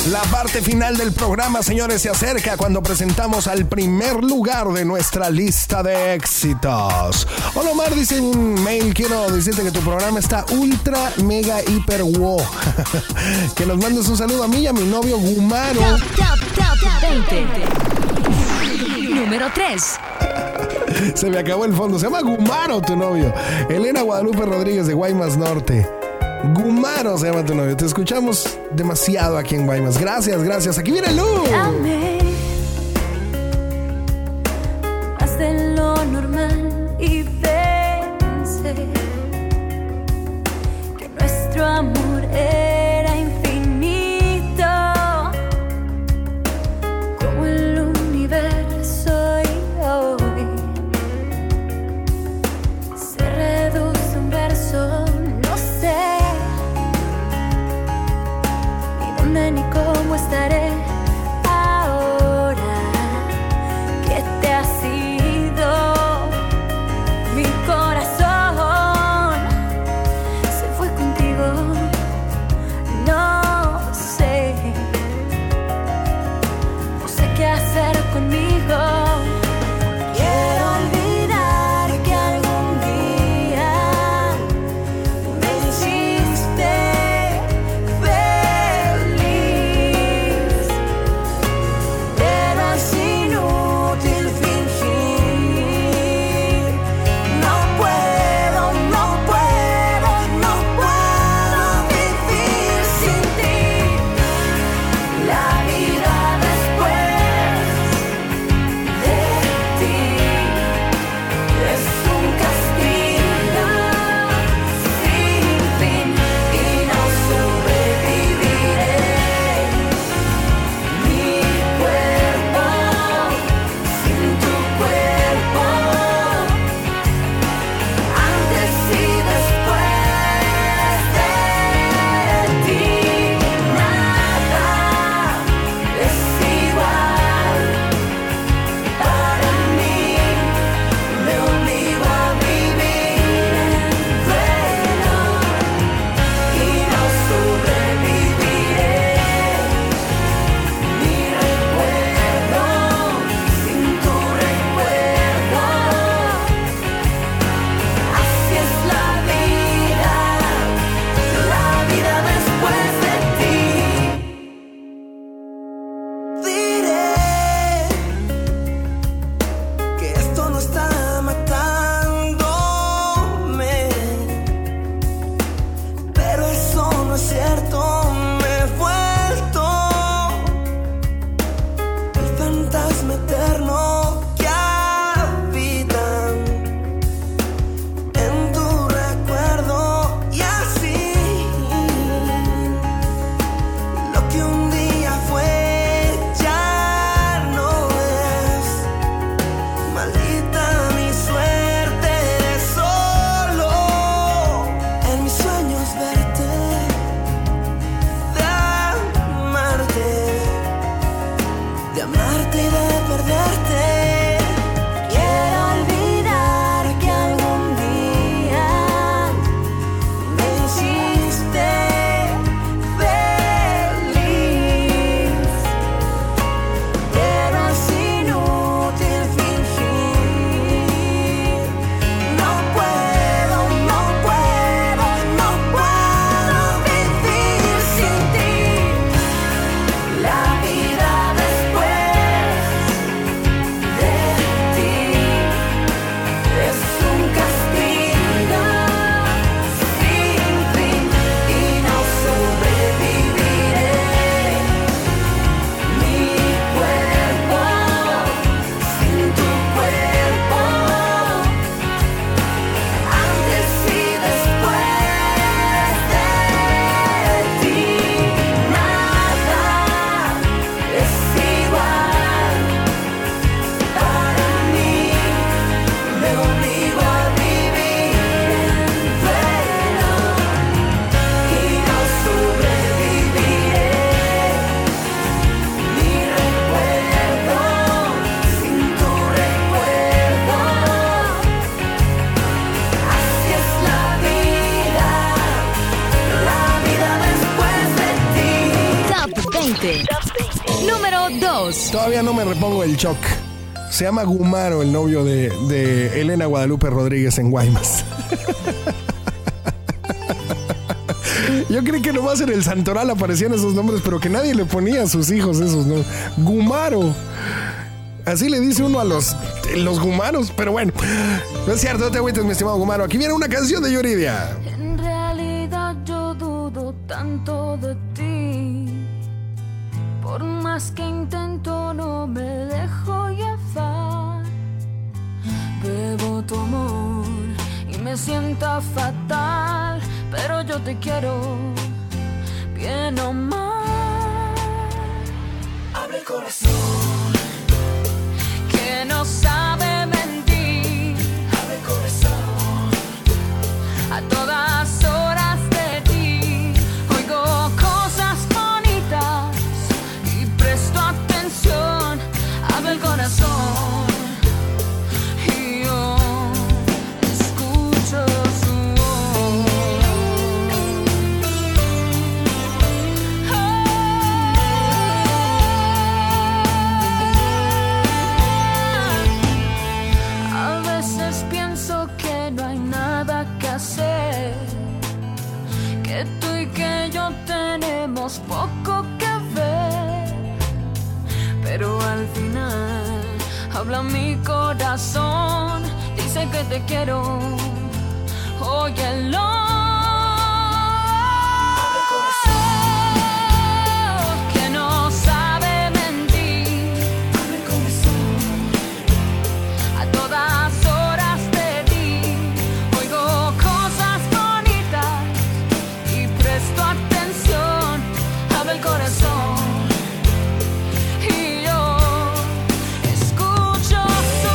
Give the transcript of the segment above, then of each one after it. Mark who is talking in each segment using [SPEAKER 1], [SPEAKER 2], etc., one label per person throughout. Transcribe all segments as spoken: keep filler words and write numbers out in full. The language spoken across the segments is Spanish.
[SPEAKER 1] La parte final del programa, señores, se acerca cuando presentamos al primer lugar de nuestra lista de éxitos. Hola Omar, dice en un mail, quiero decirte que tu programa está ultra, mega, hiper, wow. Que nos mandes un saludo a mí y a mi novio Gumaro.
[SPEAKER 2] Top, top, top veinte. Número tres.
[SPEAKER 1] Se me acabó el fondo, se llama Gumaro tu novio. Elena Guadalupe Rodríguez de Guaymas Norte. Gumaro se llama tu novio. Te escuchamos demasiado aquí en Guaymas. Gracias, gracias. Aquí viene Lu.
[SPEAKER 3] Amé más de lo normal y pensé que nuestro amor era infinito, como el universo, y hoy se reduce a un verso. Ni cómo estaré ahora que te has ido. Mi corazón se fue contigo. No sé, no sé qué hacer conmigo. Quiero olvidar que algún día me hiciste
[SPEAKER 2] dos.
[SPEAKER 1] Todavía no me repongo el shock. Se llama Gumaro, el novio de, de Elena Guadalupe Rodríguez en Guaymas. Yo creí que nomás en el Santoral aparecían esos nombres, pero que nadie le ponía a sus hijos esos nombres. Gumaro. Así le dice uno a los, los gumaros, pero bueno. No es cierto, no te agüites, mi estimado Gumaro. Aquí viene una canción de Yuridia.
[SPEAKER 3] En realidad yo dudo tanto de ti. Por más que intento no me dejo llevar. Bebo tu amor y me sienta fatal, pero yo te quiero, bien o mal.
[SPEAKER 4] Abre el corazón,
[SPEAKER 3] que no sabe mentir.
[SPEAKER 4] abre el corazón,
[SPEAKER 3] A todas horas de ti oigo cosas bonitas y presto atención. Abre el corazón y yo escucho su voz. A veces pienso que no hay nada que hacer, que tú y que yo tenemos poco que ver, pero al final habla mi corazón, dice que te quiero, óyelo.
[SPEAKER 4] abre el corazón,
[SPEAKER 3] Que no sabe mentir.
[SPEAKER 4] abre el corazón,
[SPEAKER 3] A todas horas de ti oigo cosas bonitas y presto atención. Abre el corazón y yo escucho su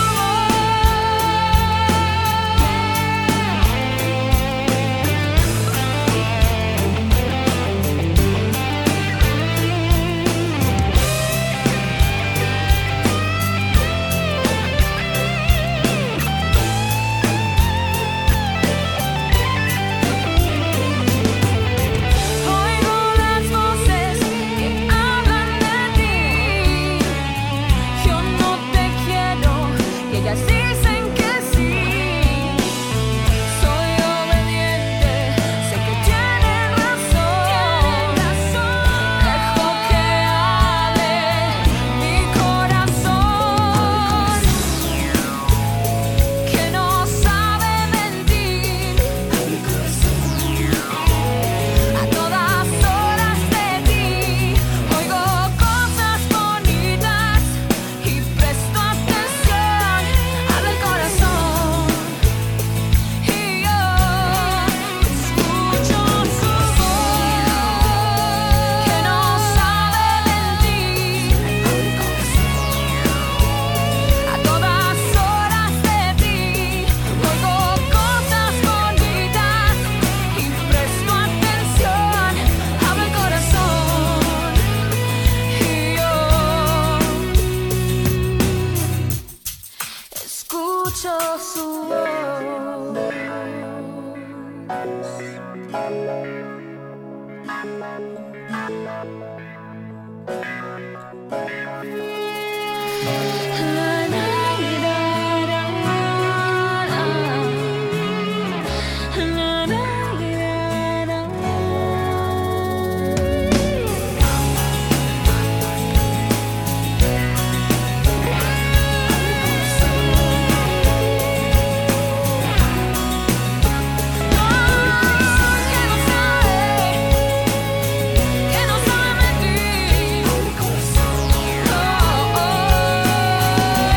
[SPEAKER 3] Oigo las voces que hablan de ti. Yo no te quiero y ellas dicen que sí. Soy obediente, sé que tienen razón. Dejo que hable mi corazón, que no sabe mentir.
[SPEAKER 4] abre el corazón,
[SPEAKER 3] A todas horas de ti oigo cosas bonitas y presto atención. Abre el corazón y yo escucho su voz, que no sabe mentir.
[SPEAKER 4] abre el corazón,
[SPEAKER 3] A todas horas de ti oigo cosas bonitas y presto atención. Abre el corazón y yo escucho su voz. Que no sabe, que no sabe mentir.
[SPEAKER 4] abre el corazón,
[SPEAKER 3] Oh, oh.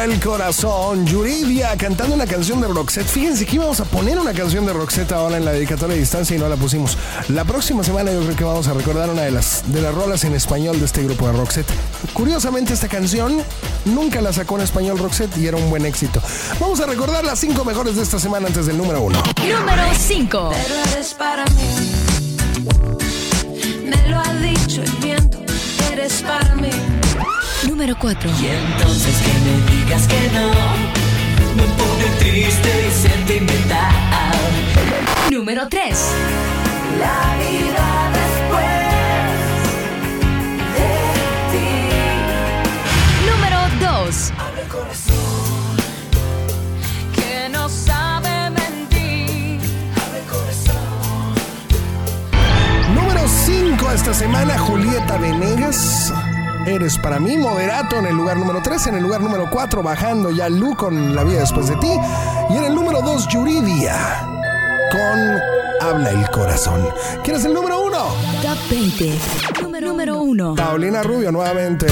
[SPEAKER 1] Habla el corazón. Yuridia cantando una canción de Roxette. Fíjense que íbamos a poner una canción de Roxette ahora en la dedicatoria de distancia y no la pusimos. La próxima semana yo creo que vamos a recordar una de las, de las rolas en español de este grupo de Roxette. Curiosamente esta canción nunca la sacó en español Roxette y era un buen éxito. Vamos a recordar las cinco mejores de esta semana antes del número uno.
[SPEAKER 2] Número cinco.
[SPEAKER 3] Pero eres para mí, me lo ha dicho el viento, eres para mí.
[SPEAKER 2] Número cuatro.
[SPEAKER 4] Y entonces que me digas que no, me pone triste y sentimental.
[SPEAKER 2] Número tres.
[SPEAKER 3] La vida después de ti.
[SPEAKER 2] Número dos.
[SPEAKER 4] Habla el corazón,
[SPEAKER 3] Que no sabe mentir.
[SPEAKER 4] habla el corazón.
[SPEAKER 1] Número cinco esta semana, Julieta Venegas. Eres para mí. Moderato en el lugar número tres. En el lugar número cuatro, bajando ya Lu con La vida después de ti. Y en el número dos, Yuridia con Habla el corazón. ¿Quién es el número uno?
[SPEAKER 2] Top veinte. Número, número uno.
[SPEAKER 1] Paulina Rubio nuevamente.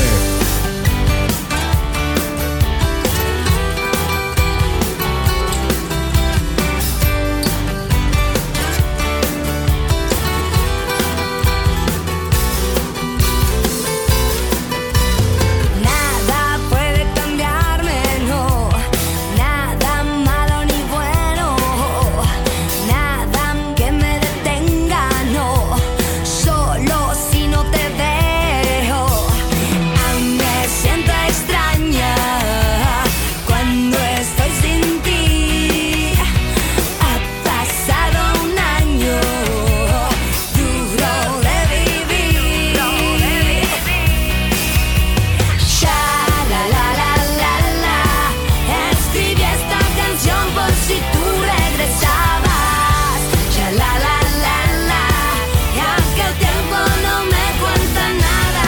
[SPEAKER 3] Nada puede cambiarme, no. Nada malo ni bueno. Nada que me detenga, no. Solo si no te veo. Aún me siento extraña cuando estoy sin ti. Ha pasado un año duro de vivir. Ya la la la la la. Escribí esta canción por si tú regresabas. Ya la la la la. Y aunque el tiempo no me cuenta nada,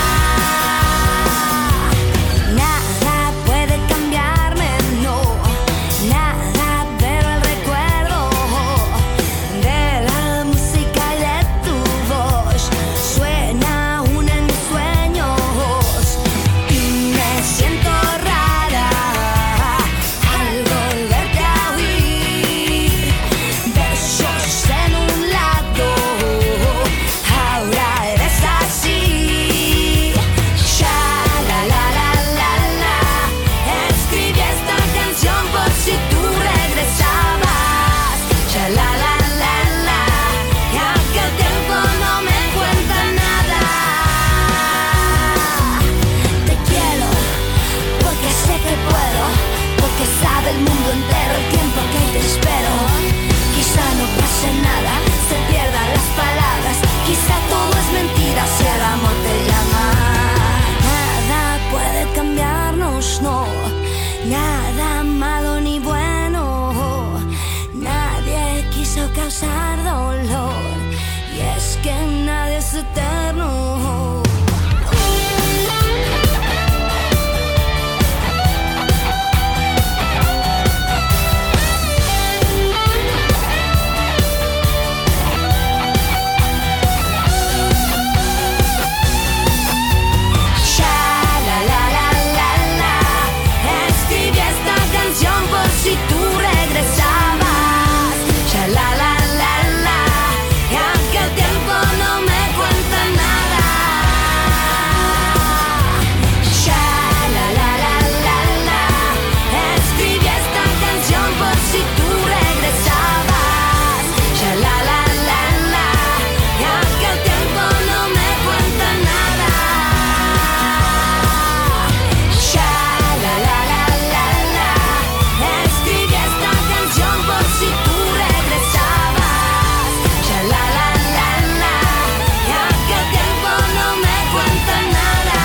[SPEAKER 3] nada puede cambiarme, no. Nada, pero el recuerdo de la música y de tu voz suena aún en mis sueños. Y me siento rara al volverte a oír. Besos en un lado, ahora eres así. Ya la la la la la. Escribí esta canción por si tú regresabas. Ya la la la la. Y aunque el tiempo no me cuenta nada, te quiero porque sé que puedo, porque sabe el mundo entero el tiempo que te espero. Quizá no pase nada, se pierdan las palabras, quizá todo es mentira si el amor te llama. Nada puede cambiarnos, no. Nada malo ni bueno. Nadie quiso causar dolor, y es que nadie es eterno. Ya la la la la la. Escribí esta canción por si tú regresabas. Ya la la la la. Y aunque el tiempo no me cuenta nada, ya la la la la la. Escribí esta canción por si tú regresabas. Ya la la la la. Y aunque el tiempo no me cuenta nada, ya la la la la la. Escribí esta canción por si tú regresabas. Ya la la la la. Y aunque el tiempo no me cuenta nada.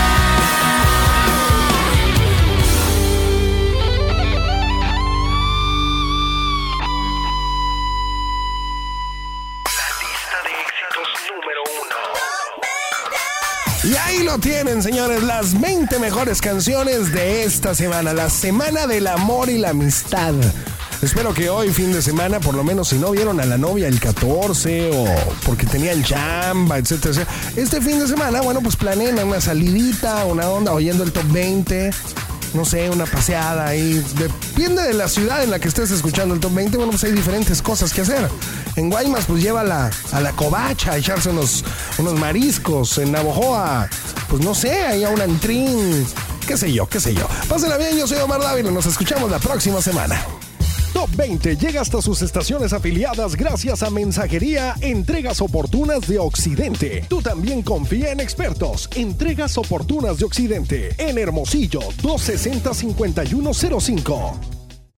[SPEAKER 1] Y ahí lo tienen, señores, las veinte mejores canciones de esta semana, la semana del amor y la amistad. Espero que hoy, fin de semana, por lo menos si no vieron a la novia el catorce o porque tenían chamba, etcétera, etcétera, este fin de semana, bueno, pues planeen una salidita, una onda, oyendo el top veinte. no sé, una paseada ahí. Depende de la ciudad en la que estés escuchando el Top veinte. Bueno, pues hay diferentes cosas que hacer. En Guaymas, pues llévala a la covacha a echarse unos, unos mariscos. En Navojoa, pues no sé, ahí a un antrín. Qué sé yo, qué sé yo. Pásenla bien, yo soy Omar Dávila. Nos escuchamos la próxima semana.
[SPEAKER 5] Top veinte llega hasta sus estaciones afiliadas gracias a Mensajería Entregas Oportunas de Occidente. Tú también confía en expertos. Entregas Oportunas de Occidente. En Hermosillo, dos sesenta, cincuenta y uno cero cinco.